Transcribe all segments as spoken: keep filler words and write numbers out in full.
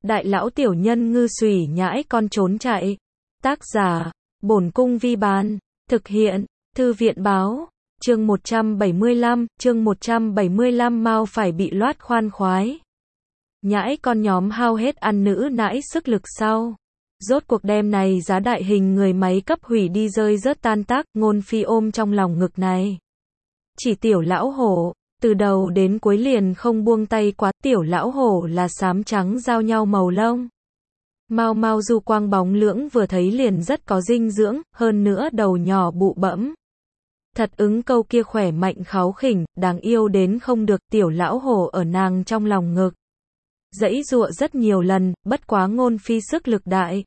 Đại lão tiểu nhân ngư xùy nhãi con trốn chạy. Tác giả, Bổn Cung Vi Bán. Thực hiện, Thư viện Báo. Chương một trăm bảy mươi lăm, chương một trăm bảy mươi lăm mau phải bị loát khoan khoái. Nhãi con nhóm hao hết ăn nữ nãi sức lực sau. Rốt cuộc đêm này giá đại hình người máy cấp hủy đi rơi rớt tan tác, Ngôn Phi ôm trong lòng ngực này. Chỉ tiểu lão hổ, từ đầu đến cuối liền không buông tay quá, tiểu lão hổ là xám trắng giao nhau màu lông. Mau mau du quang bóng lưỡng vừa thấy liền rất có dinh dưỡng, hơn nữa đầu nhỏ bụ bẫm. Thật ứng câu kia khỏe mạnh kháu khỉnh, đáng yêu đến không được, tiểu lão hổ ở nàng trong lòng ngực. Dãy dụa rất nhiều lần, bất quá Ngôn Phi sức lực đại.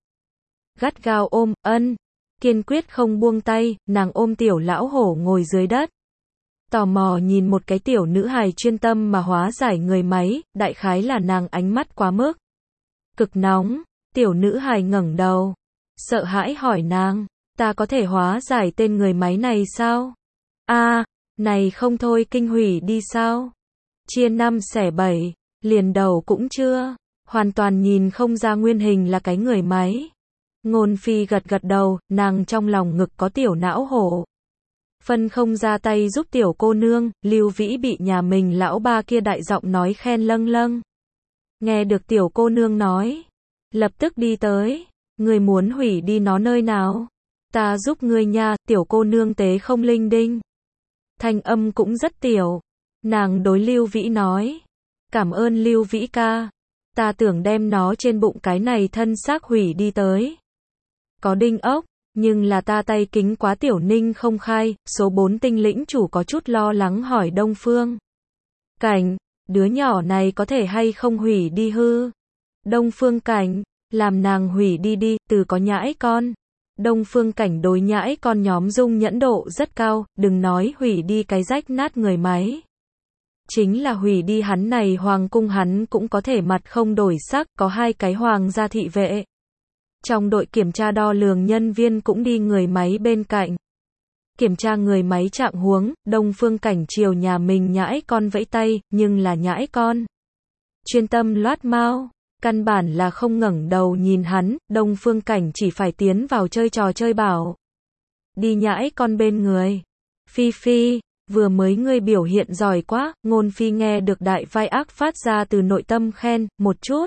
Gắt gao ôm, ân, kiên quyết không buông tay, nàng ôm tiểu lão hổ ngồi dưới đất. Tò mò nhìn một cái tiểu nữ hài chuyên tâm mà hóa giải người máy, đại khái là nàng ánh mắt quá mức cực nóng, tiểu nữ hài ngẩng đầu, sợ hãi hỏi nàng, ta có thể hóa giải tên người máy này sao? A, à, này không thôi kinh hủy đi sao? Chia năm xẻ bảy, liền đầu cũng chưa, hoàn toàn nhìn không ra nguyên hình là cái người máy. Ngôn Phi gật gật đầu, nàng trong lòng ngực có tiểu não hổ. Phân không ra tay giúp tiểu cô nương, Lưu Vĩ bị nhà mình lão ba kia đại giọng nói khen lâng lâng. Nghe được tiểu cô nương nói, lập tức đi tới, người muốn hủy đi nó nơi nào? Ta giúp ngươi nha, tiểu cô nương tế không linh đinh. Thanh âm cũng rất tiểu, nàng đối Lưu Vĩ nói, cảm ơn Lưu Vĩ ca, ta tưởng đem nó trên bụng cái này thân xác hủy đi tới. Có đinh ốc, nhưng là ta tay kính quá tiểu ninh không khai, số bốn tinh lĩnh chủ có chút lo lắng hỏi Đông Phương Cảnh, đứa nhỏ này có thể hay không hủy đi hư? Đông Phương Cảnh, làm nàng hủy đi đi, từ có nhãi con. Đông Phương Cảnh đối nhãi con nhóm dung nhẫn độ rất cao, đừng nói hủy đi cái rách nát người máy. Chính là hủy đi hắn này hoàng cung hắn cũng có thể mặt không đổi sắc, có hai cái hoàng gia thị vệ. Trong đội kiểm tra đo lường nhân viên cũng đi người máy bên cạnh. Kiểm tra người máy trạng huống, Đông Phương Cảnh chiều nhà mình nhãi con vẫy tay, nhưng là nhãi con. Chuyên tâm loát mau, căn bản là không ngẩng đầu nhìn hắn, Đông Phương Cảnh chỉ phải tiến vào chơi trò chơi bảo. Đi nhãi con bên người. Phi Phi, vừa mới ngươi biểu hiện giỏi quá, Ngôn Phi nghe được đại vai ác phát ra từ nội tâm khen, một chút.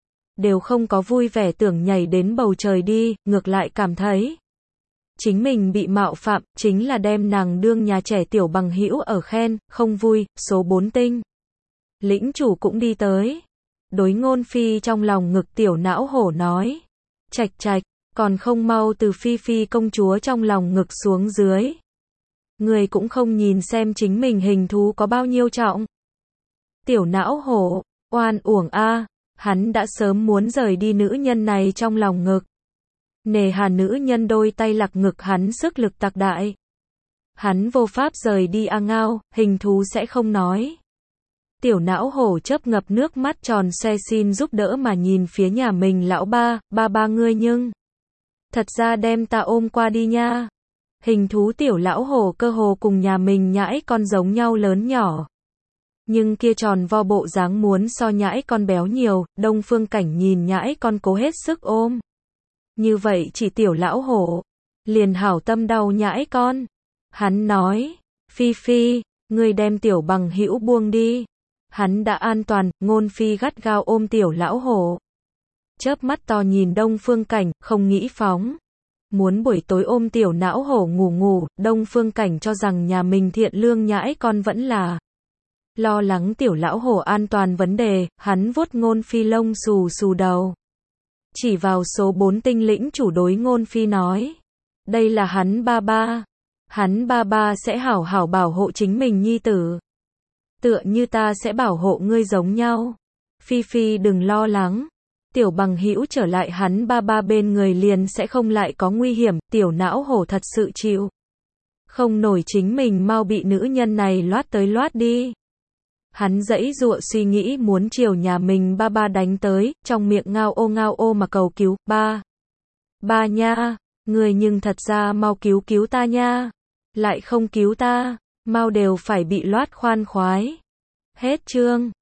Đều không có vui vẻ tưởng nhảy đến bầu trời đi, ngược lại cảm thấy chính mình bị mạo phạm, chính là đem nàng đương nhà trẻ tiểu bằng hữu ở khen, không vui, số bốn tinh. Lĩnh chủ cũng đi tới. Đối Ngôn Phi trong lòng ngực tiểu não hổ nói. Chạch chạch, còn không mau từ Phi Phi công chúa trong lòng ngực xuống dưới. Người cũng không nhìn xem chính mình hình thú có bao nhiêu trọng. Tiểu não hổ, oan uổng a. Hắn đã sớm muốn rời đi nữ nhân này trong lòng ngực. Nề hà nữ nhân đôi tay lạc ngực hắn sức lực tạc đại. Hắn vô pháp rời đi a ngao, hình thú sẽ không nói. Tiểu não hổ chớp ngập nước mắt tròn xoe xin giúp đỡ mà nhìn phía nhà mình lão ba, ba ba ngươi nhưng. Thật ra đem ta ôm qua đi nha. Hình thú tiểu lão hổ cơ hồ cùng nhà mình nhãi con giống nhau lớn nhỏ. Nhưng kia tròn vo bộ dáng muốn so nhãi con béo nhiều, Đông Phương Cảnh nhìn nhãi con cố hết sức ôm. Như vậy chỉ tiểu lão hổ, liền hảo tâm đau nhãi con. Hắn nói, Phi Phi, ngươi đem tiểu bằng hữu buông đi. Hắn đã an toàn, Ngôn Phi gắt gao ôm tiểu lão hổ. Chớp mắt to nhìn Đông Phương Cảnh, không nghĩ phóng. Muốn buổi tối ôm tiểu não hổ ngủ ngủ, Đông Phương Cảnh cho rằng nhà mình thiện lương nhãi con vẫn là lo lắng tiểu lão hổ an toàn vấn đề, hắn vuốt Ngôn Phi lông xù xù đầu. Chỉ vào số bốn tinh lĩnh chủ đối Ngôn Phi nói. Đây là hắn ba ba. Hắn ba ba sẽ hảo hảo bảo hộ chính mình nhi tử. Tựa như ta sẽ bảo hộ ngươi giống nhau. Phi Phi đừng lo lắng. Tiểu bằng hữu trở lại hắn ba ba bên người liền sẽ không lại có nguy hiểm, tiểu não hổ thật sự chịu. Không nổi chính mình mau bị nữ nhân này loát tới loát đi. Hắn dãy dụa suy nghĩ muốn chiều nhà mình ba ba đánh tới, trong miệng ngao ô ngao ô mà cầu cứu, ba. Ba nha, người nhưng thật ra mau cứu cứu ta nha. Lại không cứu ta, mau đều phải bị loát khoan khoái. Hết chương.